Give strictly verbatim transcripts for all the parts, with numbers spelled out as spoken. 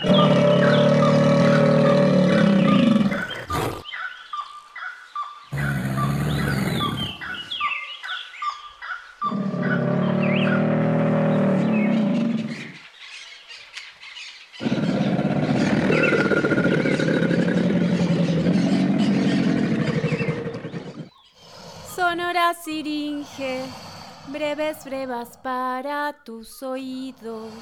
Sonora siringe, breves brevas para tus oídos.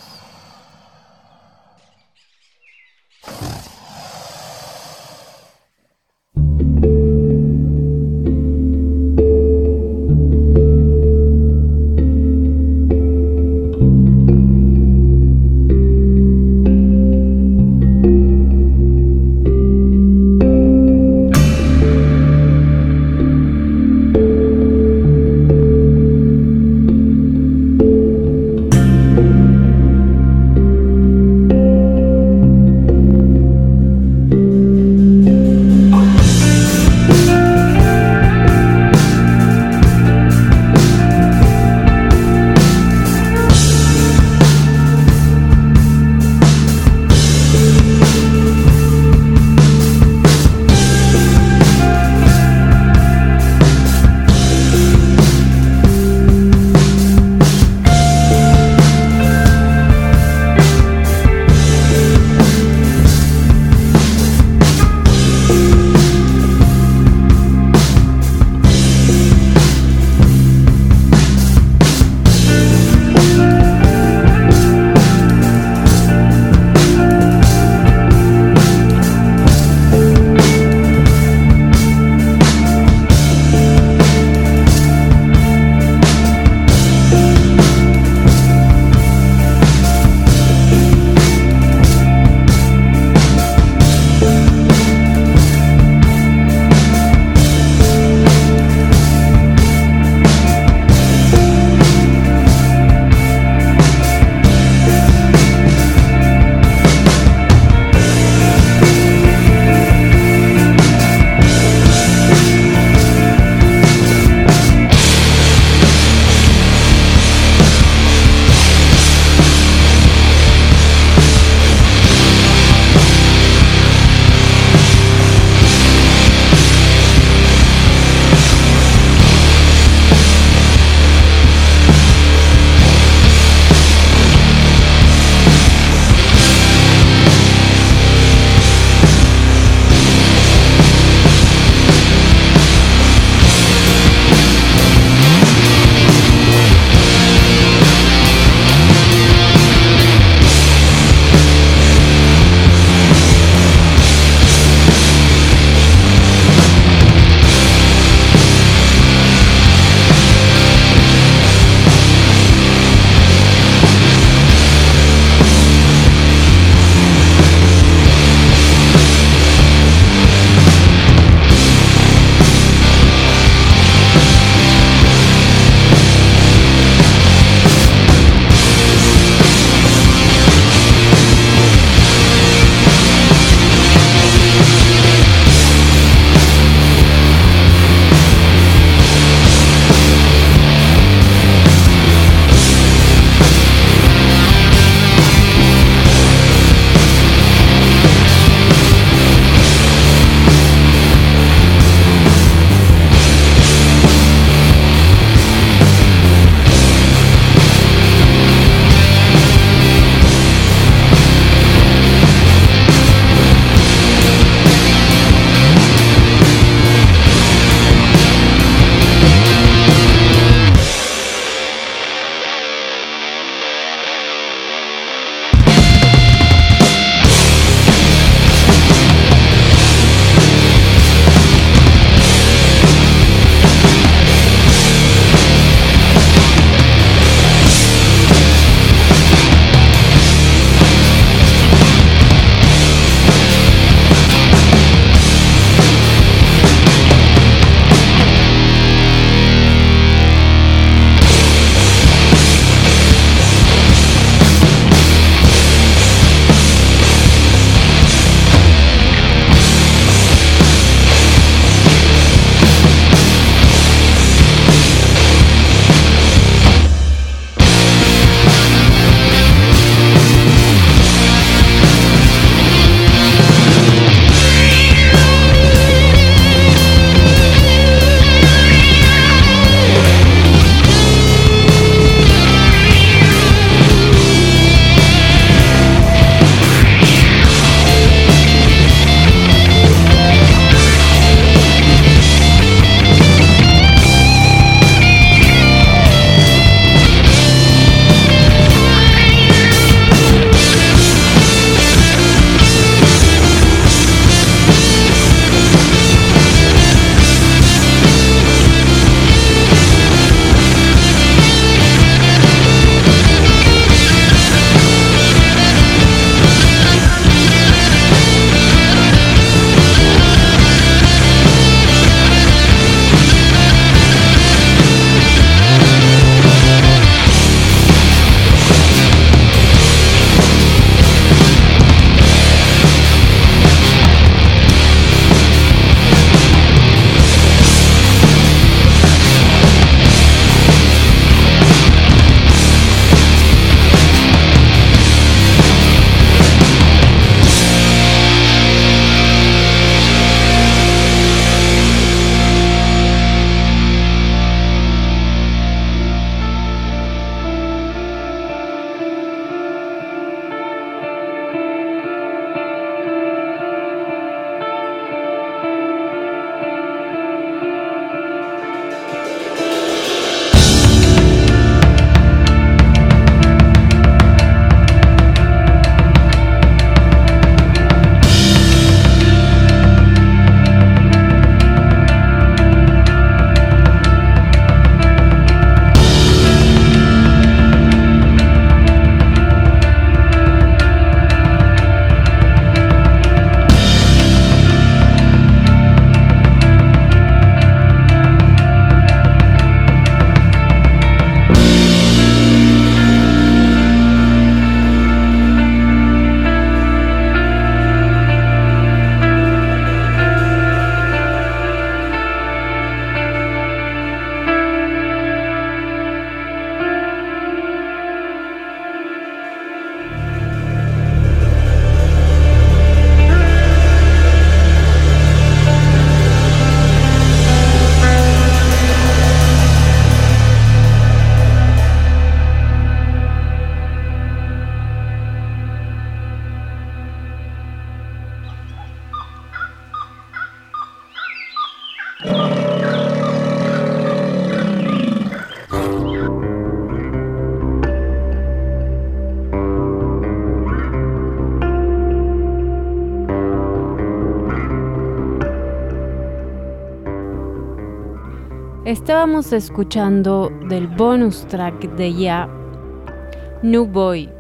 Estábamos escuchando del bonus track de Ya, New Boy.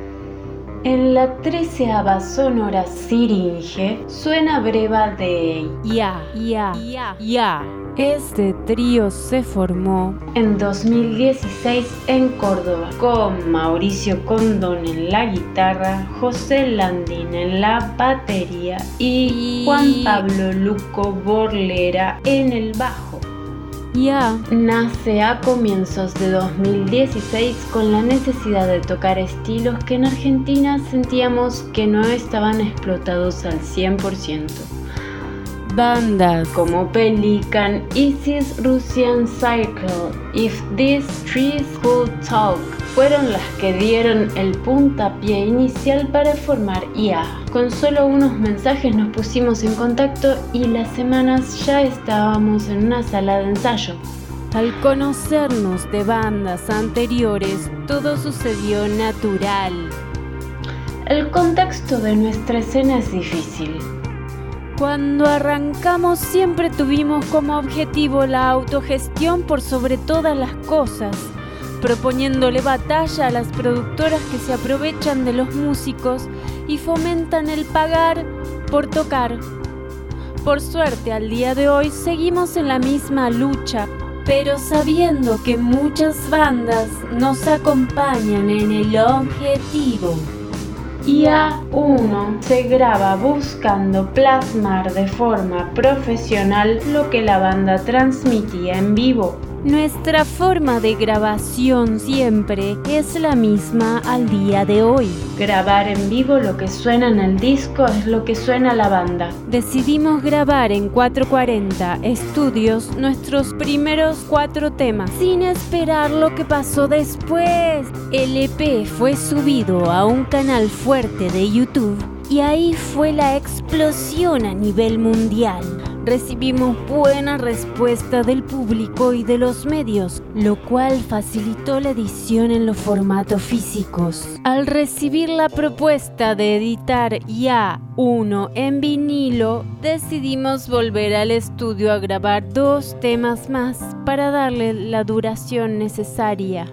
En la treceava sonora siringe suena breva de Ya, Ya, Ya, Ya. Este trío se formó en dos mil dieciséis en Córdoba con Mauricio Condón en la guitarra, José Landín en la batería y Juan Pablo Luco Borlera en el bajo. Ya nace a comienzos de dos mil dieciséis con la necesidad de tocar estilos que en Argentina sentíamos que no estaban explotados al cien por ciento. Bandas como Pelican, Isis Russian Circle, If These Trees Could Talk fueron las que dieron el puntapié inicial para formar I A. Con solo unos mensajes nos pusimos en contacto y las semanas ya estábamos en una sala de ensayo. Al conocernos de bandas anteriores, todo sucedió natural. El contexto de nuestra escena es difícil. Cuando arrancamos siempre tuvimos como objetivo la autogestión por sobre todas las cosas, proponiéndole batalla a las productoras que se aprovechan de los músicos y fomentan el pagar por tocar. Por suerte, al día de hoy seguimos en la misma lucha, pero sabiendo que muchas bandas nos acompañan en el objetivo. I A uno se graba buscando plasmar de forma profesional lo que la banda transmitía en vivo. Nuestra forma de grabación siempre es la misma al día de hoy. Grabar en vivo lo que suena en el disco es lo que suena la banda. Decidimos grabar en cuatrocientos cuarenta estudios nuestros primeros cuatro temas, sin esperar lo que pasó después. El E P fue subido a un canal fuerte de YouTube y ahí fue la explosión a nivel mundial. Recibimos buena respuesta del público y de los medios, lo cual facilitó la edición en los formatos físicos. Al recibir la propuesta de editar Ya uno en vinilo, decidimos volver al estudio a grabar dos temas más para darle la duración necesaria.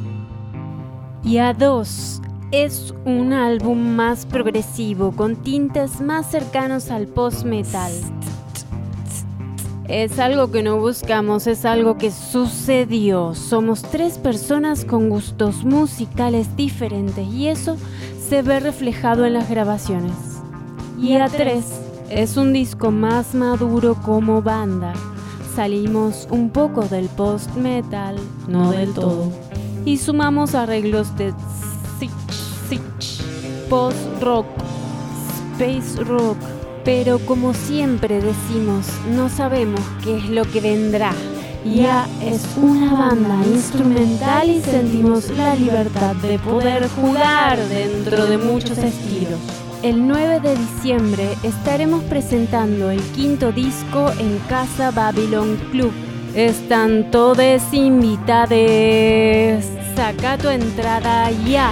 Ya dos es un álbum más progresivo con tintes más cercanos al post-metal. Es algo que no buscamos, es algo que sucedió. Somos tres personas con gustos musicales diferentes y eso se ve reflejado en las grabaciones. Ya tres es un disco más maduro como banda. Salimos un poco del post-metal, no del todo, y sumamos arreglos de post-rock, space rock. Pero como siempre decimos, no sabemos qué es lo que vendrá. Ya es una banda instrumental y sentimos la libertad de poder jugar dentro de muchos estilos. El nueve de diciembre estaremos presentando el quinto disco en Casa Babylon Club. Están todos invitados. Saca tu entrada ya.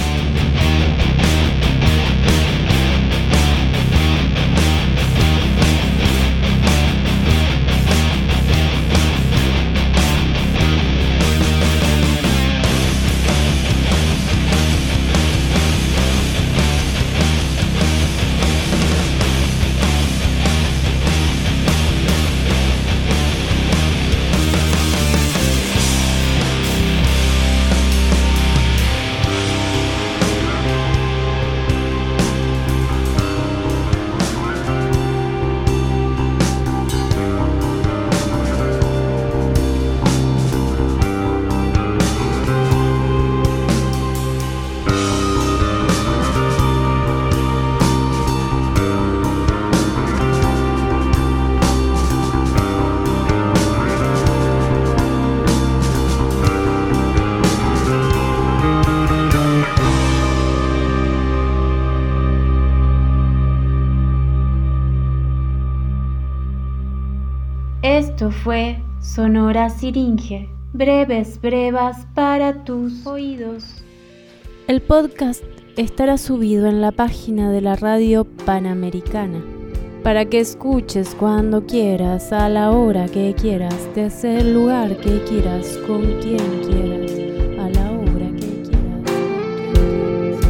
Esto fue Sonora Siringe, breves brevas para tus oídos. El podcast estará subido en la página de la Radio Panamericana. para que escuches cuando quieras, a la hora que quieras, desde el lugar que quieras, con quien quieras, a la hora que quieras, con quien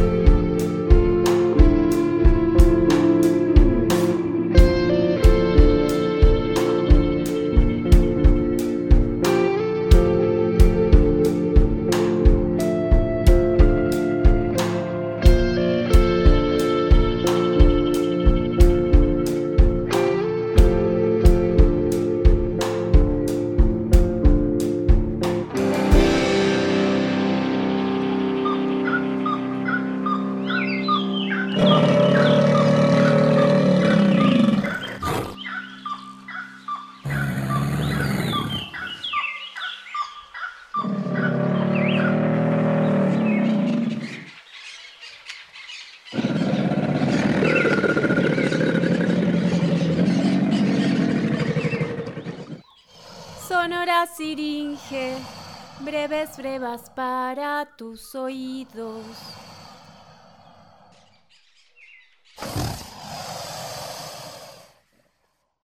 Sonora siringe, breves brevas para tus oídos.